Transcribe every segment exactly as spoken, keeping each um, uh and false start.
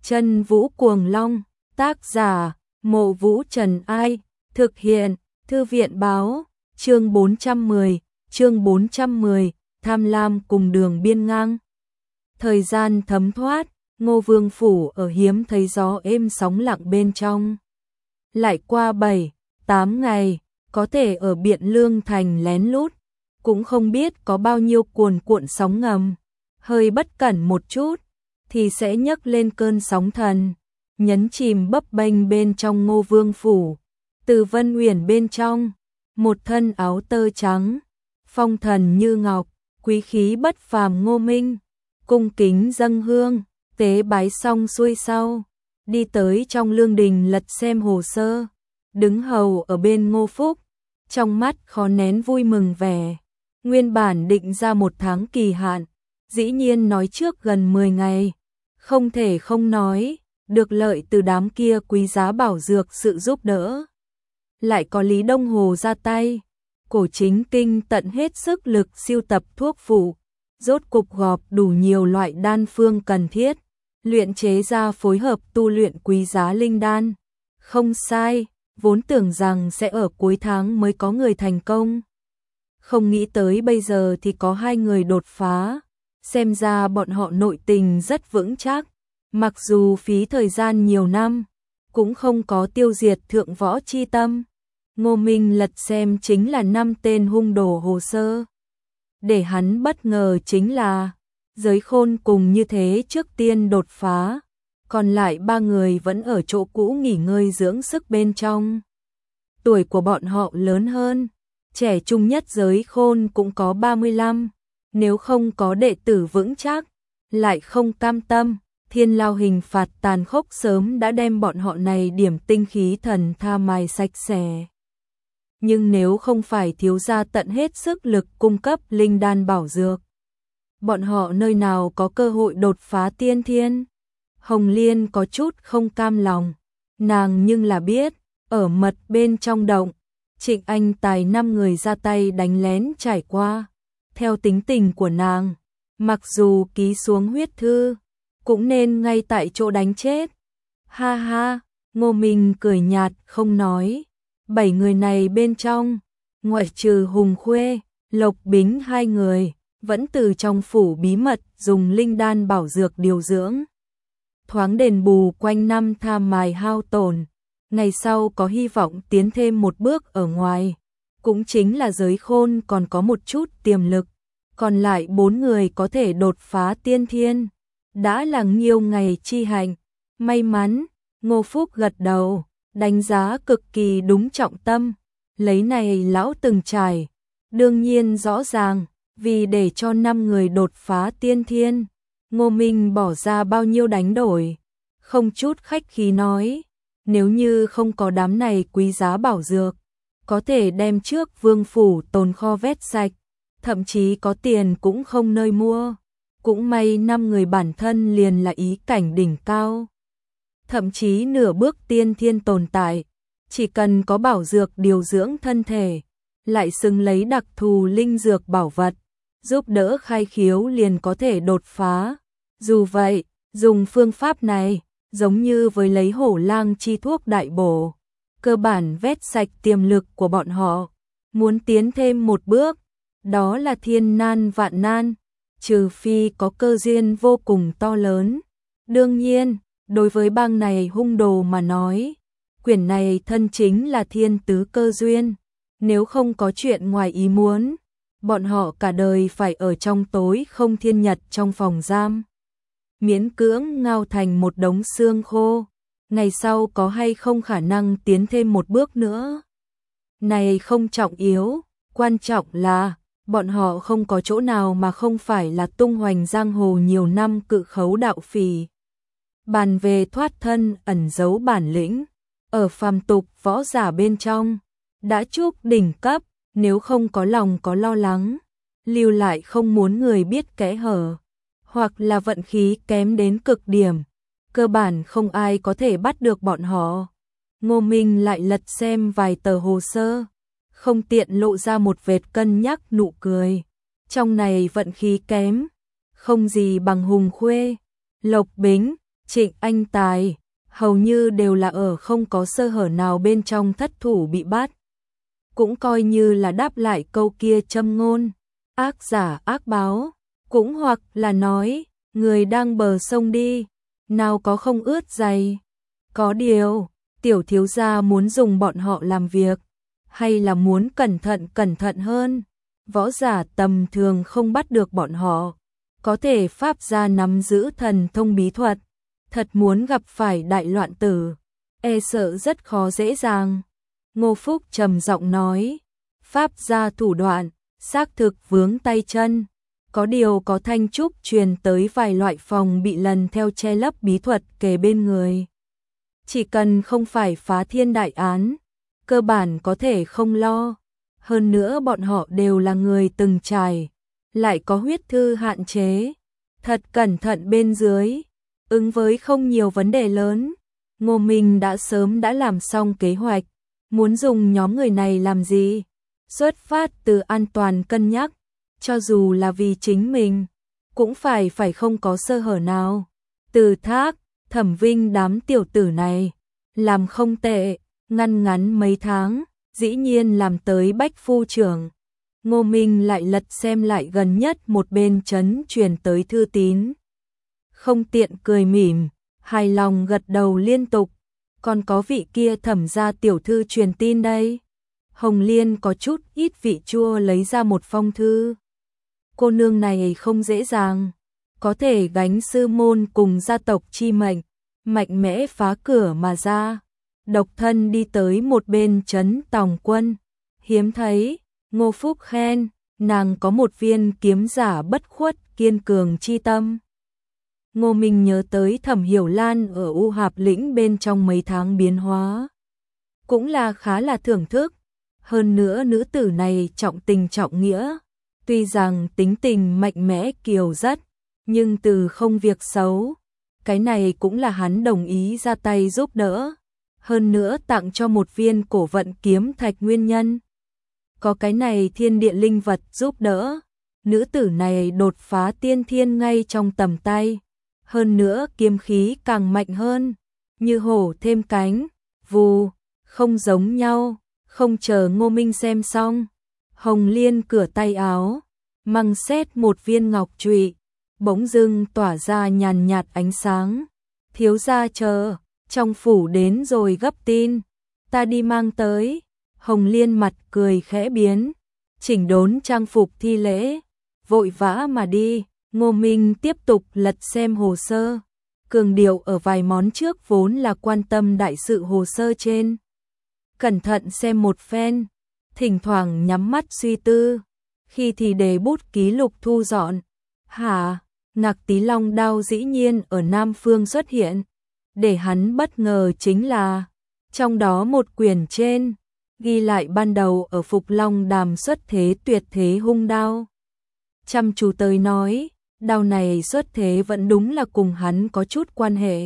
Chân Vũ Cuồng Long, tác giả, Mộ Vũ Trần Ai, thực hiện, Thư viện báo, chương bốn trăm mười, chương bốn trăm mười, tham lam cùng đường biên ngang. Thời gian thấm thoát, Ngô Vương phủ ở hiếm thấy gió êm sóng lặng bên trong. Lại qua bảy, tám ngày, có thể ở Biện Lương thành lén lút, cũng không biết có bao nhiêu cuồn cuộn sóng ngầm, hơi bất cẩn một chút thì sẽ nhấc lên cơn sóng thần, nhấn chìm bấp bênh bên trong Ngô Vương phủ. Từ Vân Uyển bên trong, một thân áo tơ trắng, phong thần như ngọc, quý khí bất phàm Ngô Minh, cung kính dâng hương, tế bái xong xuôi sau, đi tới trong lương đình lật xem hồ sơ, đứng hầu ở bên Ngô Phúc, trong mắt khó nén vui mừng vẻ. Nguyên bản định ra một tháng kỳ hạn, dĩ nhiên nói trước gần mười ngày, không thể không nói, được lợi từ đám kia quý giá bảo dược sự giúp đỡ. Lại có Lý Đông Hồ ra tay, Cổ Chính Kinh tận hết sức lực siêu tập thuốc phụ, rốt cục gọp đủ nhiều loại đan phương cần thiết, luyện chế ra phối hợp tu luyện quý giá linh đan. Không sai, vốn tưởng rằng sẽ ở cuối tháng mới có người thành công. Không nghĩ tới bây giờ thì có hai người đột phá, xem ra bọn họ nội tình rất vững chắc, mặc dù phí thời gian nhiều năm, cũng không có tiêu diệt thượng võ chi tâm. Ngô Minh lật xem chính là năm tên hung đồ hồ sơ. Để hắn bất ngờ chính là, Giới Khôn cùng như thế trước tiên đột phá, còn lại ba người vẫn ở chỗ cũ nghỉ ngơi dưỡng sức bên trong. Tuổi của bọn họ lớn hơn, trẻ trung nhất Giới Khôn cũng có ba mươi lăm, nếu không có đệ tử vững chắc, lại không cam tâm, thiên lao hình phạt tàn khốc sớm đã đem bọn họ này điểm tinh khí thần tha mài sạch sẽ. Nhưng nếu không phải thiếu gia tận hết sức lực cung cấp linh đan bảo dược, bọn họ nơi nào có cơ hội đột phá tiên thiên. Hồng Liên có chút không cam lòng, nàng nhưng là biết, ở mật bên trong động, Trịnh Anh Tài năm người ra tay đánh lén trải qua. Theo tính tình của nàng, mặc dù ký xuống huyết thư, cũng nên ngay tại chỗ đánh chết. Ha ha, Ngô Minh cười nhạt không nói. Bảy người này bên trong, ngoại trừ Hùng Khuê, Lộc Bính hai người, vẫn từ trong phủ bí mật dùng linh đan bảo dược điều dưỡng. Thoáng đền bù quanh năm tham mài hao tổn, ngày sau có hy vọng tiến thêm một bước ở ngoài. Cũng chính là Giới Khôn còn có một chút tiềm lực, còn lại bốn người có thể đột phá tiên thiên, đã là nhiều ngày chi hạnh. May mắn, Ngô Phúc gật đầu, đánh giá cực kỳ đúng trọng tâm, lấy này lão từng trải, đương nhiên rõ ràng, vì để cho năm người đột phá tiên thiên, Ngô Minh bỏ ra bao nhiêu đánh đổi, không chút khách khí nói, nếu như không có đám này quý giá bảo dược, có thể đem trước vương phủ tồn kho vét sạch, thậm chí có tiền cũng không nơi mua. Cũng may năm người bản thân liền là ý cảnh đỉnh cao, thậm chí nửa bước tiên thiên tồn tại, chỉ cần có bảo dược điều dưỡng thân thể, lại xứng lấy đặc thù linh dược bảo vật, giúp đỡ khai khiếu liền có thể đột phá. Dù vậy, dùng phương pháp này, giống như với lấy hổ lang chi thuốc đại bổ, cơ bản vét sạch tiềm lực của bọn họ. Muốn tiến thêm một bước, đó là thiên nan vạn nan, trừ phi có cơ duyên vô cùng to lớn. Đương nhiên, đối với bang này hung đồ mà nói, quyển này thân chính là thiên tứ cơ duyên, nếu không có chuyện ngoài ý muốn, bọn họ cả đời phải ở trong tối không thiên nhật trong phòng giam, miễn cưỡng ngao thành một đống xương khô, ngày sau có hay không khả năng tiến thêm một bước nữa. Này không trọng yếu, quan trọng là bọn họ không có chỗ nào mà không phải là tung hoành giang hồ nhiều năm cự khấu đạo phỉ. Bàn về thoát thân ẩn giấu bản lĩnh, ở phàm tục võ giả bên trong, đã chúc đỉnh cấp, nếu không có lòng có lo lắng, lưu lại không muốn người biết kẽ hở, hoặc là vận khí kém đến cực điểm, cơ bản không ai có thể bắt được bọn họ. Ngô Minh lại lật xem vài tờ hồ sơ, không tiện lộ ra một vệt cân nhắc nụ cười. Trong này vận khí kém, không gì bằng Hùng Khuê, Lộc Bính, Trịnh Anh Tài, hầu như đều là ở không có sơ hở nào bên trong thất thủ bị bắt. Cũng coi như là đáp lại câu kia châm ngôn, ác giả ác báo, cũng hoặc là nói, người đang bờ sông đi, nào có không ướt giày. Có điều, tiểu thiếu gia muốn dùng bọn họ làm việc, hay là muốn cẩn thận cẩn thận hơn, võ giả tầm thường không bắt được bọn họ, có thể pháp gia nắm giữ thần thông bí thuật, thật muốn gặp phải đại loạn tử, e sợ rất khó dễ dàng. Ngô Phúc trầm giọng nói, pháp gia thủ đoạn, xác thực vướng tay chân, có điều có thanh trúc truyền tới vài loại phòng bị lần theo che lấp bí thuật kề bên người. Chỉ cần không phải phá thiên đại án, cơ bản có thể không lo. Hơn nữa bọn họ đều là người từng trải, lại có huyết thư hạn chế. Thật cẩn thận bên dưới, ứng với không nhiều vấn đề lớn. Ngô Minh đã sớm đã làm xong kế hoạch, muốn dùng nhóm người này làm gì? Xuất phát từ an toàn cân nhắc, cho dù là vì chính mình, cũng phải phải không có sơ hở nào. Từ Thác, Thẩm Vinh đám tiểu tử này, làm không tệ, ngăn ngắn mấy tháng, dĩ nhiên làm tới bách phu trưởng. Ngô Minh lại lật xem lại gần nhất một bên trấn truyền tới thư tín. Không tiện cười mỉm, hài lòng gật đầu liên tục, còn có vị kia Thẩm gia tiểu thư truyền tin đây. Hồng Liên có chút ít vị chua lấy ra một phong thư. Cô nương này không dễ dàng, có thể gánh sư môn cùng gia tộc chi mệnh, mạnh mẽ phá cửa mà ra, độc thân đi tới một bên trấn Tòng Quân. Hiếm thấy, Ngô Phúc khen, nàng có một viên kiếm giả bất khuất kiên cường chi tâm. Ngô Minh nhớ tới Thẩm Hiểu Lan ở U Hạp Lĩnh bên trong mấy tháng biến hóa, cũng là khá là thưởng thức. Hơn nữa nữ tử này trọng tình trọng nghĩa, tuy rằng tính tình mạnh mẽ kiều rất, nhưng từ không việc xấu, cái này cũng là hắn đồng ý ra tay giúp đỡ. Hơn nữa tặng cho một viên cổ vận kiếm thạch nguyên nhân. Có cái này thiên địa linh vật giúp đỡ, nữ tử này đột phá tiên thiên ngay trong tầm tay. Hơn nữa kiếm khí càng mạnh hơn, như hổ thêm cánh, vù, không giống nhau. Không chờ Ngô Minh xem xong, Hồng Liên cửa tay áo, măng xét một viên ngọc trụy, bỗng dưng tỏa ra nhàn nhạt ánh sáng. Thiếu gia chờ, trong phủ đến rồi gấp tin, ta đi mang tới. Hồng Liên mặt cười khẽ biến, chỉnh đốn trang phục thi lễ, vội vã mà đi. Ngô Minh tiếp tục lật xem hồ sơ, cường điệu ở vài món trước vốn là quan tâm đại sự hồ sơ trên. Cẩn thận xem một phen, thỉnh thoảng nhắm mắt suy tư, khi thì để bút ký lục thu dọn. Hả, Ngạc Tí Long đao dĩ nhiên ở Nam Phương xuất hiện, để hắn bất ngờ chính là, trong đó một quyển trên, ghi lại ban đầu ở Phục Long Đàm xuất thế tuyệt thế hung đao. Chăm chú tới nói, đao này xuất thế vẫn đúng là cùng hắn có chút quan hệ.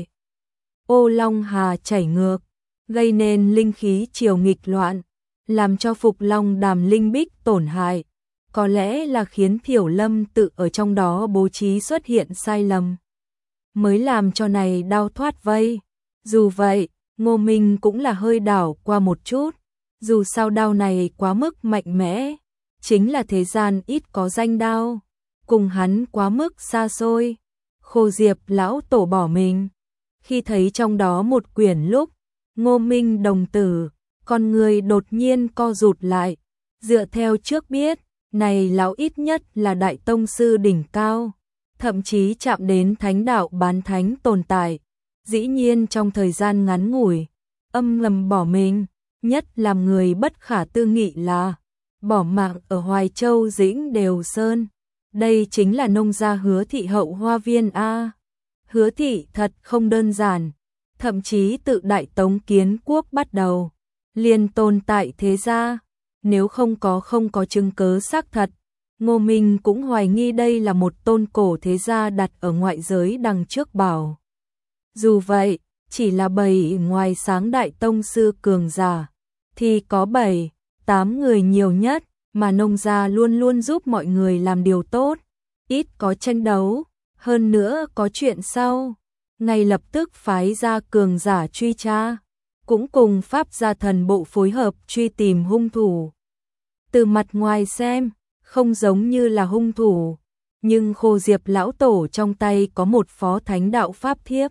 Ô Long Hà chảy ngược, gây nên linh khí triều nghịch loạn, làm cho Phục Long Đàm linh bích tổn hại, có lẽ là khiến Thiểu Lâm tự ở trong đó bố trí xuất hiện sai lầm, mới làm cho này đao thoát vây. Dù vậy, Ngô Minh cũng là hơi đảo qua một chút, dù sao đao này quá mức mạnh mẽ, chính là thế gian ít có danh đao, cùng hắn quá mức xa xôi. Khô Diệp lão tổ bỏ mình, khi thấy trong đó một quyển lúc, Ngô Minh đồng tử, con người đột nhiên co rụt lại, dựa theo trước biết, này lão ít nhất là đại tông sư đỉnh cao, thậm chí chạm đến thánh đạo bán thánh tồn tại, dĩ nhiên trong thời gian ngắn ngủi, âm ngầm bỏ mình, nhất làm người bất khả tư nghị là, bỏ mạng ở Hoài Châu Dĩnh Đều Sơn, đây chính là nông gia Hứa thị hậu hoa viên A. Hứa thị thật không đơn giản. Thậm chí tự Đại Tống Kiến Quốc bắt đầu, liền tồn tại thế gia, nếu không có không có chứng cứ xác thật, Ngô Minh cũng hoài nghi đây là một tôn cổ thế gia đặt ở ngoại giới đằng trước bảo. Dù vậy, chỉ là bảy ngoài sáng đại tông sư cường giả, thì có bảy, tám người nhiều nhất, mà nông gia luôn luôn giúp mọi người làm điều tốt, ít có tranh đấu, hơn nữa có chuyện sau. ngay lập tức phái ra cường giả truy tra, cũng cùng pháp gia thần bộ phối hợp truy tìm hung thủ. Từ mặt ngoài xem, không giống như là hung thủ, nhưng Khô Diệp lão tổ trong tay có một phó thánh đạo pháp thiếp.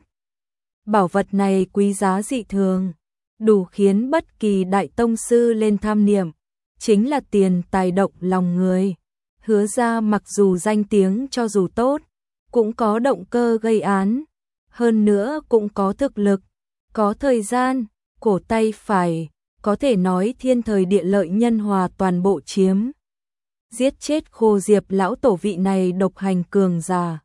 Bảo vật này quý giá dị thường, đủ khiến bất kỳ đại tông sư lên tham niệm, chính là tiền tài động lòng người. Hứa ra mặc dù danh tiếng cho dù tốt, cũng có động cơ gây án, hơn nữa cũng có thực lực, có thời gian, cổ tay phải, có thể nói thiên thời địa lợi nhân hòa toàn bộ chiếm. Giết chết Khô Diệp lão tổ vị này độc hành cường giả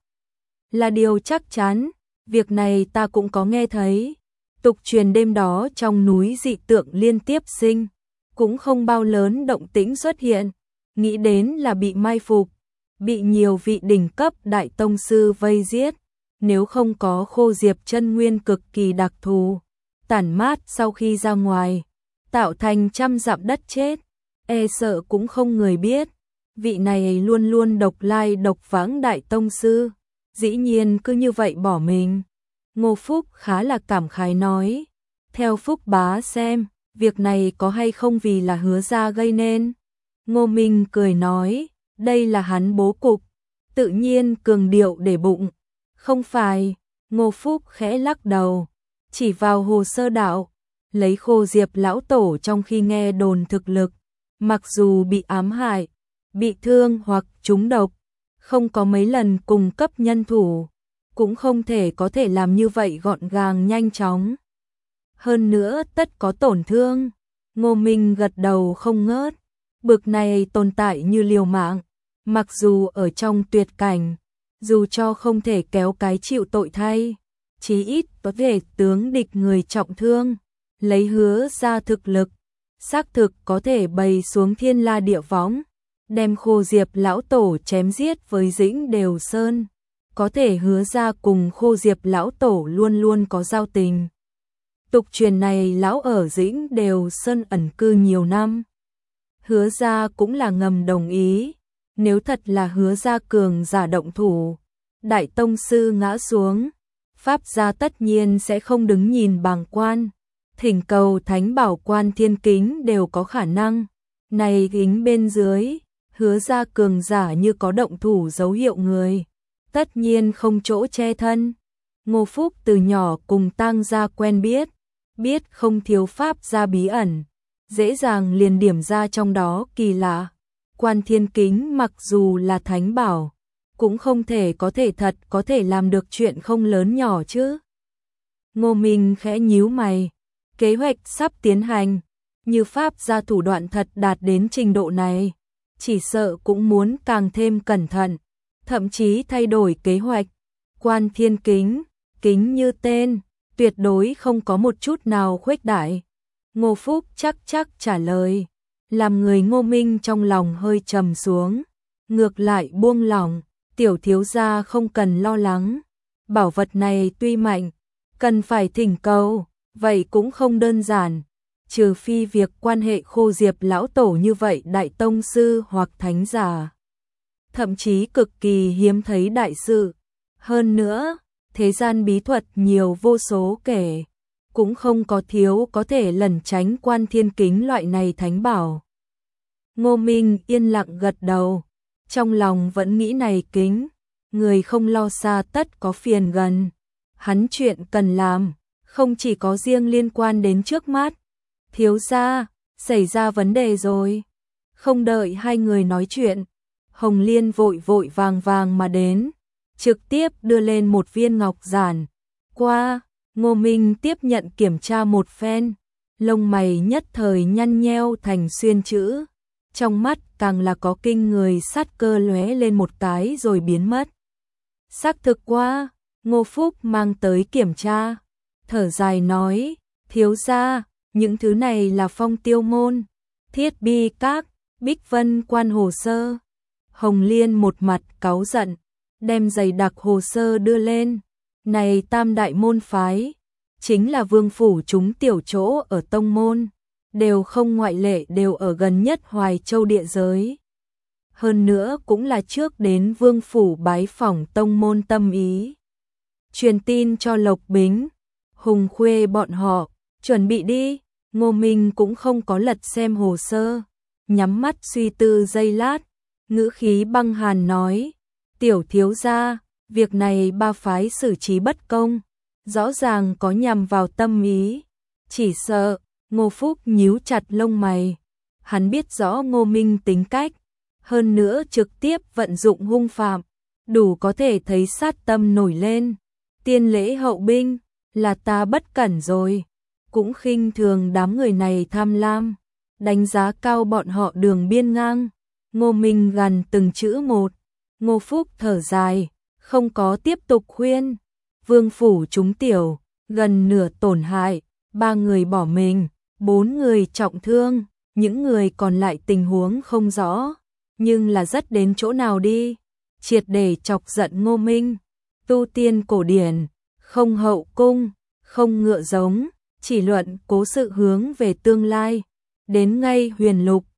là điều chắc chắn, việc này ta cũng có nghe thấy. Tục truyền đêm đó trong núi dị tượng liên tiếp sinh, cũng không bao lớn động tĩnh xuất hiện, nghĩ đến là bị mai phục, bị nhiều vị đỉnh cấp đại tông sư vây giết, nếu không có Khô Diệp chân nguyên cực kỳ đặc thù, tản mát sau khi ra ngoài, tạo thành trăm dặm đất chết, e sợ cũng không người biết. Vị này luôn luôn độc lai độc vãng đại tông sư, dĩ nhiên cứ như vậy bỏ mình. Ngô Phúc khá là cảm khái nói, theo Phúc bá xem, việc này có hay không vì là Hứa gia gây nên. Ngô Minh cười nói, đây là hắn bố cục, tự nhiên cường điệu để bụng. Không phải, Ngô Phúc khẽ lắc đầu, chỉ vào hồ sơ đạo, lấy Khô Diệp lão tổ trong khi nghe đồn thực lực, mặc dù bị ám hại, bị thương hoặc trúng độc, không có mấy lần cung cấp nhân thủ, cũng không thể có thể làm như vậy gọn gàng nhanh chóng. Hơn nữa tất có tổn thương. Ngô Minh gật đầu không ngớt, bực này tồn tại như liều mạng, mặc dù ở trong tuyệt cảnh, dù cho không thể kéo cái chịu tội thay, chí ít có thể tướng địch người trọng thương, lấy Hứa ra thực lực, xác thực có thể bày xuống thiên la địa võng, đem Khô Diệp lão tổ chém giết với Dĩnh Đều Sơn. Có thể Hứa ra cùng Khô Diệp lão tổ luôn luôn có giao tình. Tục truyền này lão ở Dĩnh Đều Sơn ẩn cư nhiều năm. Hứa ra cũng là ngầm đồng ý, nếu thật là Hứa ra cường giả động thủ, đại tông sư ngã xuống, pháp gia tất nhiên sẽ không đứng nhìn bàng quan, thỉnh cầu thánh bảo quan thiên kính đều có khả năng. Này kính bên dưới, Hứa ra cường giả như có động thủ dấu hiệu người, tất nhiên không chỗ che thân. Ngô Phúc từ nhỏ cùng Tang gia quen biết, biết không thiếu pháp gia bí ẩn, dễ dàng liền điểm ra trong đó kỳ lạ. Quan thiên kính mặc dù là thánh bảo, cũng không thể có thể thật có thể làm được chuyện không lớn nhỏ chứ. Ngô Minh khẽ nhíu mày, kế hoạch sắp tiến hành, như pháp gia thủ đoạn thật đạt đến trình độ này, chỉ sợ cũng muốn càng thêm cẩn thận, thậm chí thay đổi kế hoạch. Quan thiên kính, kính như tên, tuyệt đối không có một chút nào khuếch đại. Ngô Phúc chắc chắc trả lời, làm người Ngô Minh trong lòng hơi trầm xuống, ngược lại buông lỏng, tiểu thiếu gia không cần lo lắng, bảo vật này tuy mạnh, cần phải thỉnh cầu, vậy cũng không đơn giản, trừ phi việc quan hệ Khô Diệp lão tổ như vậy đại tông sư hoặc thánh giả, thậm chí cực kỳ hiếm thấy đại sự. Hơn nữa, thế gian bí thuật nhiều vô số kể, cũng không có thiếu có thể lẩn tránh quan thiên kính loại này thánh bảo. Ngô Minh yên lặng gật đầu, trong lòng vẫn nghĩ này kính, người không lo xa tất có phiền gần. Hắn chuyện cần làm, không chỉ có riêng liên quan đến trước mắt. Thiếu gia, xảy ra vấn đề rồi. Không đợi hai người nói chuyện, Hồng Liên vội vội vàng vàng mà đến, trực tiếp đưa lên một viên ngọc giản. Qua, Ngô Minh tiếp nhận kiểm tra một phen, lông mày nhất thời nhăn nheo thành xuyên chữ, trong mắt càng là có kinh người sát cơ lóe lên một cái rồi biến mất. Xác thực qua, Ngô Phúc mang tới kiểm tra, thở dài nói, thiếu gia, những thứ này là Phong Tiêu môn, Thiết Bi các, Bích Vân quan hồ sơ. Hồng Liên một mặt cáu giận, đem dày đặc hồ sơ đưa lên. Này tam đại môn phái, chính là vương phủ chúng tiểu chỗ ở tông môn, đều không ngoại lệ đều ở gần nhất Hoài Châu địa giới. Hơn nữa cũng là trước đến vương phủ bái phỏng tông môn tâm ý. truyền tin cho Lộc Bính, Hùng Khuê bọn họ, chuẩn bị đi. Ngô Minh cũng không có lật xem hồ sơ, nhắm mắt suy tư giây lát, ngữ khí băng hàn nói, tiểu thiếu gia, việc này ba phái xử trí bất công, rõ ràng có nhằm vào tâm ý, chỉ sợ. Ngô Phúc nhíu chặt lông mày, hắn biết rõ Ngô Minh tính cách, hơn nữa trực tiếp vận dụng hung phạm, đủ có thể thấy sát tâm nổi lên. Tiên lễ hậu binh, là ta bất cẩn rồi, cũng khinh thường đám người này tham lam, đánh giá cao bọn họ đường biên ngang. Ngô Minh gằn từng chữ một. Ngô Phúc thở dài, không có tiếp tục khuyên. Vương phủ chúng tiểu, gần nửa tổn hại, ba người bỏ mình, bốn người trọng thương, những người còn lại tình huống không rõ, nhưng là rất đến chỗ nào đi, triệt để chọc giận Ngô Minh. Tu tiên cổ điển, không hậu cung, không ngựa giống, chỉ luận cố sự hướng về tương lai. Đến ngay huyền lục,